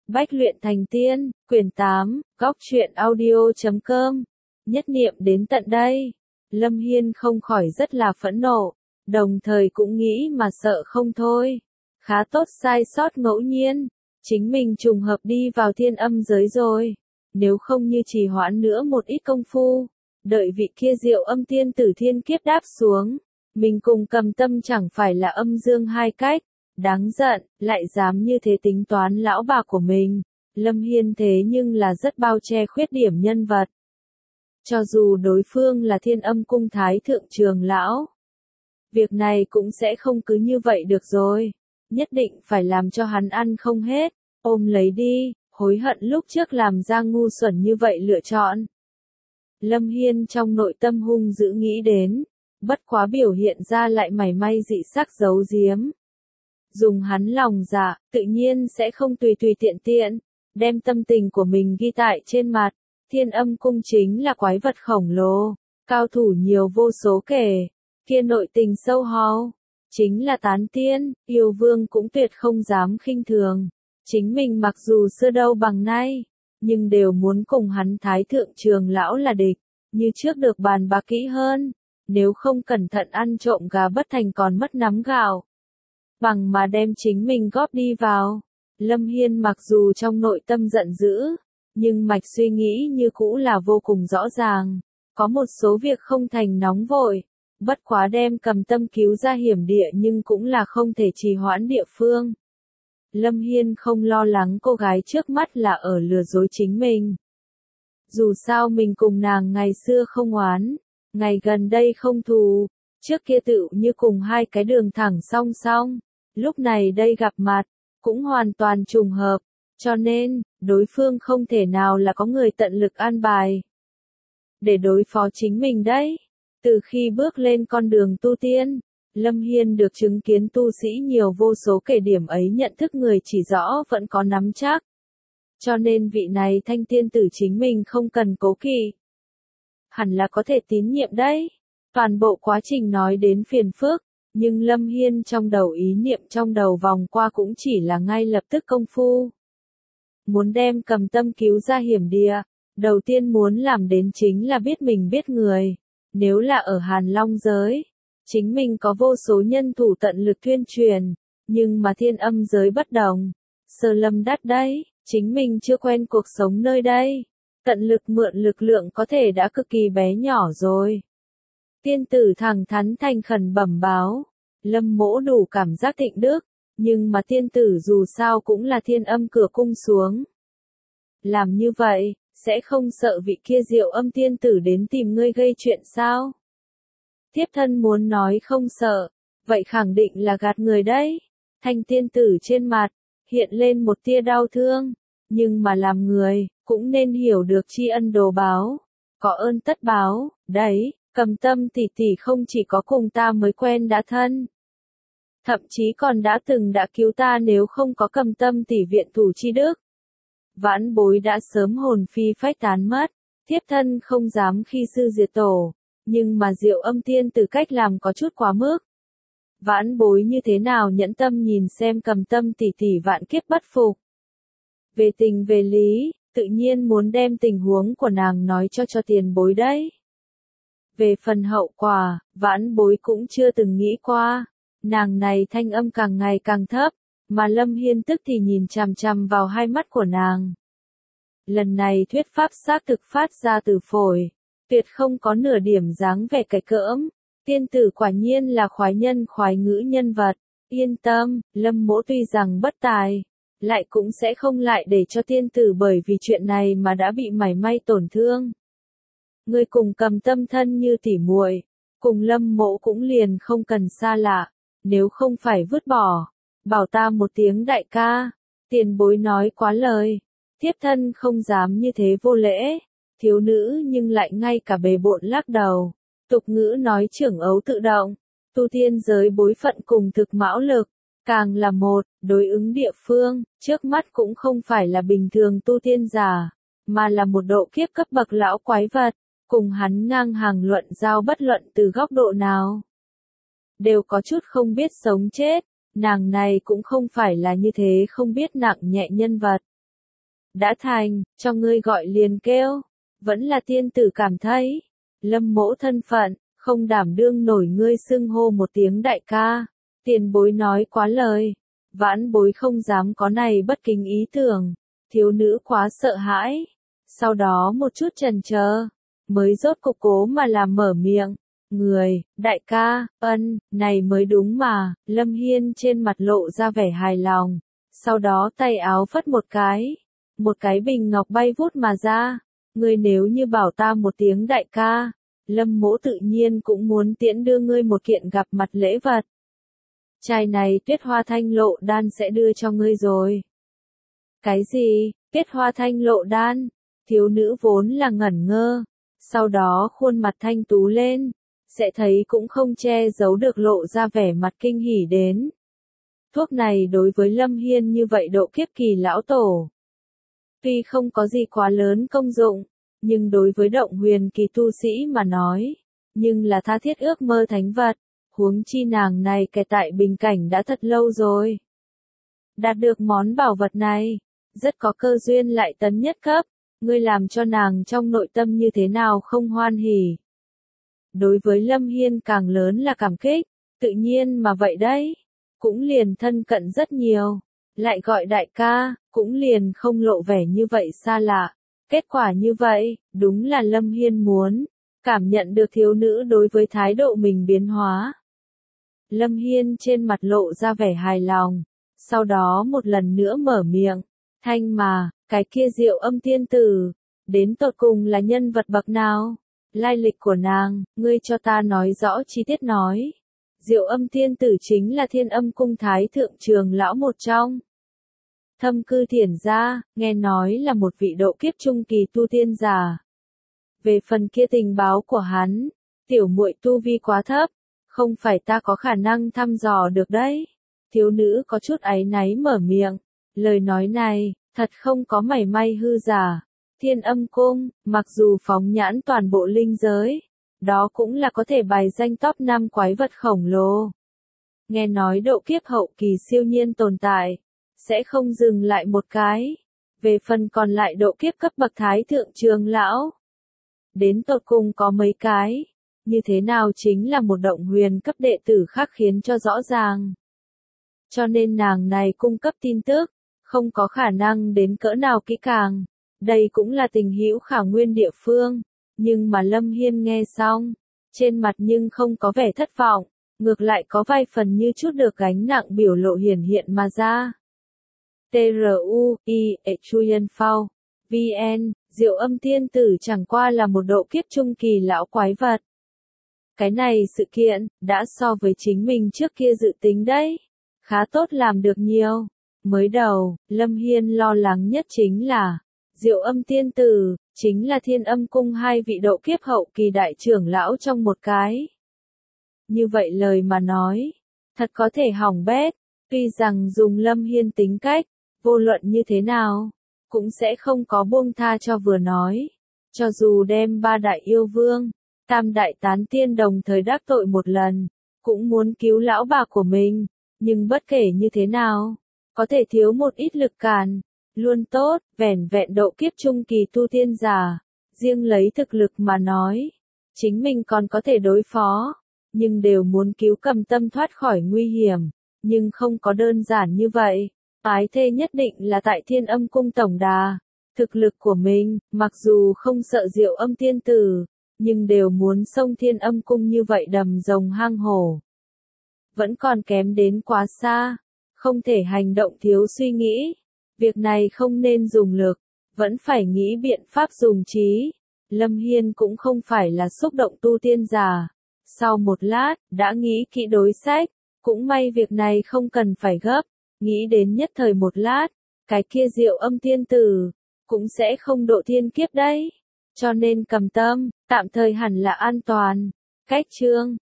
Bách luyện thành tiên, quyển 8, góc truyện audio.com. Nhất niệm đến tận đây, Lâm Hiên không khỏi rất là phẫn nộ, đồng thời cũng nghĩ mà sợ không thôi. Khá tốt sai sót ngẫu nhiên, chính mình trùng hợp đi vào thiên âm giới rồi. Nếu không như trì hoãn nữa một ít công phu, đợi vị kia diệu âm tiên tử thiên kiếp đáp xuống, mình cùng Cầm Tâm chẳng phải là âm dương hai cách. Đáng giận, lại dám như thế tính toán lão bà của mình. Lâm Hiên thế nhưng là rất bao che khuyết điểm nhân vật. Cho dù đối phương là Thiên Âm cung thái thượng trường lão, việc này cũng sẽ không cứ như vậy được rồi. Nhất định phải làm cho hắn ăn không hết, ôm lấy đi, hối hận lúc trước làm ra ngu xuẩn như vậy lựa chọn. Lâm Hiên trong nội tâm hung dữ nghĩ đến, bất quá biểu hiện ra lại mảy may dị sắc giấu giếm. Dùng hắn lòng dạ, tự nhiên sẽ không tùy tiện, đem tâm tình của mình ghi tại trên mặt. Thiên Âm cung chính là quái vật khổng lồ, cao thủ nhiều vô số kể, kia nội tình sâu hao, chính là tán tiên, yêu vương cũng tuyệt không dám khinh thường. Chính mình mặc dù xưa đâu bằng nay, nhưng đều muốn cùng hắn thái thượng trường lão là địch, như trước được bàn bạc kỹ hơn, nếu không cẩn thận ăn trộm gà bất thành còn mất nắm gạo. Bằng mà đem chính mình góp đi vào. Lâm Hiên mặc dù trong nội tâm giận dữ, nhưng mạch suy nghĩ như cũ là vô cùng rõ ràng. Có một số việc không thành nóng vội, bất quá đem Cầm Tâm cứu ra hiểm địa nhưng cũng là không thể trì hoãn địa phương. Lâm Hiên không lo lắng cô gái trước mắt là ở lừa dối chính mình. Dù sao mình cùng nàng ngày xưa không oán, ngày gần đây không thù, trước kia tựu như cùng hai cái đường thẳng song song. Lúc này đây gặp mặt, cũng hoàn toàn trùng hợp, cho nên, đối phương không thể nào là có người tận lực an bài. Để đối phó chính mình đấy, từ khi bước lên con đường tu tiên, Lâm Hiên được chứng kiến tu sĩ nhiều vô số kể điểm ấy nhận thức người chỉ rõ vẫn có nắm chắc. Cho nên vị này thanh tiên tử chính mình không cần cố kỵ. Hẳn là có thể tín nhiệm đấy. Toàn bộ quá trình nói đến phiền phức. Nhưng Lâm Hiên trong đầu ý niệm trong đầu vòng qua cũng chỉ là ngay lập tức công phu. Muốn đem Cầm Tâm cứu ra hiểm địa, đầu tiên muốn làm đến chính là biết mình biết người. Nếu là ở Hàn Long giới, chính mình có vô số nhân thủ tận lực tuyên truyền, nhưng mà Thiên Âm giới bất đồng. Sơ Lâm đắt đấy, chính mình chưa quen cuộc sống nơi đây. Tận lực mượn lực lượng có thể đã cực kỳ bé nhỏ rồi. Tiên tử thẳng thắn thành khẩn bẩm báo, Lâm mỗ đủ cảm giác thịnh đức, nhưng mà tiên tử dù sao cũng là Thiên Âm cửa cung xuống. Làm như vậy, sẽ không sợ vị kia diệu âm tiên tử đến tìm ngươi gây chuyện sao? Thiếp thân muốn nói không sợ, vậy khẳng định là gạt người đấy. Thanh tiên tử trên mặt, hiện lên một tia đau thương, nhưng mà làm người, cũng nên hiểu được tri ân đồ báo, có ơn tất báo, đấy. Cầm Tâm tỷ tỷ không chỉ có cùng ta mới quen đã thân, thậm chí còn đã từng đã cứu ta nếu không có Cầm Tâm tỷ viện thủ chi đức. Vãn bối đã sớm hồn phi phách tán mất, thiếp thân không dám khi sư diệt tổ, nhưng mà diệu âm tiên từ cách làm có chút quá mức. Vãn bối như thế nào nhẫn tâm nhìn xem Cầm Tâm tỷ tỷ vạn kiếp bất phục. Về tình về lý, tự nhiên muốn đem tình huống của nàng nói cho tiền bối đấy. Về phần hậu quả, vãn bối cũng chưa từng nghĩ qua. Nàng này thanh âm càng ngày càng thấp, mà Lâm Hiên tức thì nhìn chằm chằm vào hai mắt của nàng. Lần này thuyết pháp xác thực phát ra từ phổi, tuyệt không có nửa điểm dáng vẻ cái cỡm. Tiên tử quả nhiên là khoái nhân khoái ngữ nhân vật. Yên tâm, Lâm mỗ tuy rằng bất tài, lại cũng sẽ không lại để cho tiên tử bởi vì chuyện này mà đã bị mảy may tổn thương. Ngươi cùng Cầm Tâm thân như tỉ muội, cùng Lâm mỗ cũng liền không cần xa lạ, nếu không phải vứt bỏ, bảo ta một tiếng đại ca, tiền bối nói quá lời, thiếp thân không dám như thế vô lễ. Thiếu nữ nhưng lại ngay cả bề bộn lắc đầu, tục ngữ nói trưởng ấu tự động, tu tiên giới bối phận cùng thực mão lực, càng là một, đối ứng địa phương, trước mắt cũng không phải là bình thường tu tiên giả, mà là một độ kiếp cấp bậc lão quái vật. Cùng hắn ngang hàng luận giao bất luận từ góc độ nào. Đều có chút không biết sống chết, nàng này cũng không phải là như thế không biết nặng nhẹ nhân vật. đã thành, cho ngươi gọi liền kêu. Vẫn là tiên tử cảm thấy, Lâm mỗ thân phận, không đảm đương nổi ngươi xưng hô một tiếng đại ca. Tiền bối nói quá lời, vãn bối không dám có này bất kính ý tưởng. Thiếu nữ quá sợ hãi, sau đó một chút chần chờ, mới rốt cục cố mà làm mở miệng. Người, đại ca, này mới đúng mà. Lâm Hiên trên mặt lộ ra vẻ hài lòng, sau đó tay áo phất một cái bình ngọc bay vút mà ra. Ngươi nếu như bảo ta một tiếng đại ca, Lâm mỗ tự nhiên cũng muốn tiễn đưa ngươi một kiện gặp mặt lễ vật. Chai này Tuyết Hoa Thanh Lộ Đan sẽ đưa cho ngươi rồi. Cái gì, Tuyết Hoa Thanh Lộ Đan? Thiếu nữ vốn là ngẩn ngơ, sau đó khuôn mặt thanh tú lên, sẽ thấy cũng không che giấu được lộ ra vẻ mặt kinh hỉ đến. Thuốc này đối với Lâm Hiên như vậy độ kiếp kỳ lão tổ, tuy không có gì quá lớn công dụng, nhưng đối với động huyền kỳ tu sĩ mà nói, nhưng là tha thiết ước mơ thánh vật, huống chi nàng này kẻ tại bình cảnh đã thật lâu rồi. Đạt được món bảo vật này, rất có cơ duyên lại tấn nhất cấp, ngươi làm cho nàng trong nội tâm như thế nào không hoan hỉ. Đối với Lâm Hiên càng lớn là cảm kích, tự nhiên mà vậy đấy, cũng liền thân cận rất nhiều, lại gọi đại ca, cũng liền không lộ vẻ như vậy xa lạ. Kết quả như vậy, đúng là Lâm Hiên muốn, cảm nhận được thiếu nữ đối với thái độ mình biến hóa. Lâm Hiên trên mặt lộ ra vẻ hài lòng, sau đó một lần nữa mở miệng, Thanh mà, cái kia Diệu Âm tiên tử, đến tột cùng là nhân vật bậc nào? Lai lịch của nàng, ngươi cho ta nói rõ chi tiết nói. Diệu Âm tiên tử chính là Thiên Âm cung thái thượng trường lão một trong. Thâm cư thiền gia, nghe nói là một vị độ kiếp trung kỳ tu tiên giả. Về phần kia tình báo của hắn, tiểu muội tu vi quá thấp, không phải ta có khả năng thăm dò được đấy. Thiếu nữ có chút áy náy mở miệng, lời nói này, thật không có mảy may hư giả. Thiên Âm cung, mặc dù phóng nhãn toàn bộ linh giới, đó cũng là có thể bài danh top 5 quái vật khổng lồ. Nghe nói độ kiếp hậu kỳ siêu nhiên tồn tại, sẽ không dừng lại một cái. Về phần còn lại độ kiếp cấp bậc thái thượng trường lão, đến tột cùng có mấy cái, như thế nào chính là một động huyền cấp đệ tử khác khiến cho rõ ràng. Cho nên nàng này cung cấp tin tức, không có khả năng đến cỡ nào kỹ càng. Đây cũng là tình hữu khả nguyên địa phương, nhưng mà Lâm Hiên nghe xong, trên mặt nhưng không có vẻ thất vọng, ngược lại có vài phần như chút được gánh nặng biểu lộ hiển hiện mà ra. TRUI Chuyen Phao VN, Diệu Âm tiên tử chẳng qua là một độ kiếp trung kỳ lão quái vật. Cái này sự kiện, đã so với chính mình trước kia dự tính đấy, khá tốt làm được nhiều. Mới đầu, Lâm Hiên lo lắng nhất chính là, Diệu Âm tiên tử, chính là Thiên Âm cung hai vị độ kiếp hậu kỳ đại trưởng lão trong một cái. Như vậy lời mà nói, thật có thể hỏng bét, tuy rằng dùng Lâm Hiên tính cách, vô luận như thế nào, cũng sẽ không có buông tha cho vừa nói. Cho dù đem ba đại yêu vương, tam đại tán tiên đồng thời đắc tội một lần, cũng muốn cứu lão bà của mình, nhưng bất kể như thế nào, có thể thiếu một ít lực cản, luôn tốt, vẻn vẹn độ kiếp trung kỳ tu tiên giả, riêng lấy thực lực mà nói, chính mình còn có thể đối phó, nhưng đều muốn cứu Cầm Tâm thoát khỏi nguy hiểm, nhưng không có đơn giản như vậy. Ái thê nhất định là tại Thiên Âm cung tổng đà, thực lực của mình, mặc dù không sợ Diệu Âm tiên tử, nhưng đều muốn xông Thiên Âm cung như vậy đầm rồng hang hổ. Vẫn còn kém đến quá xa, không thể hành động thiếu suy nghĩ, việc này không nên dùng lực, vẫn phải nghĩ biện pháp dùng trí. Lâm Hiên cũng không phải là xúc động tu tiên giả, sau một lát, đã nghĩ kỹ đối sách, cũng may việc này không cần phải gấp. Nghĩ đến nhất thời một lát, cái kia Diệu Âm tiên tử, cũng sẽ không độ thiên kiếp đấy. Cho nên Cầm Tâm, tạm thời hẳn là an toàn. Cách chương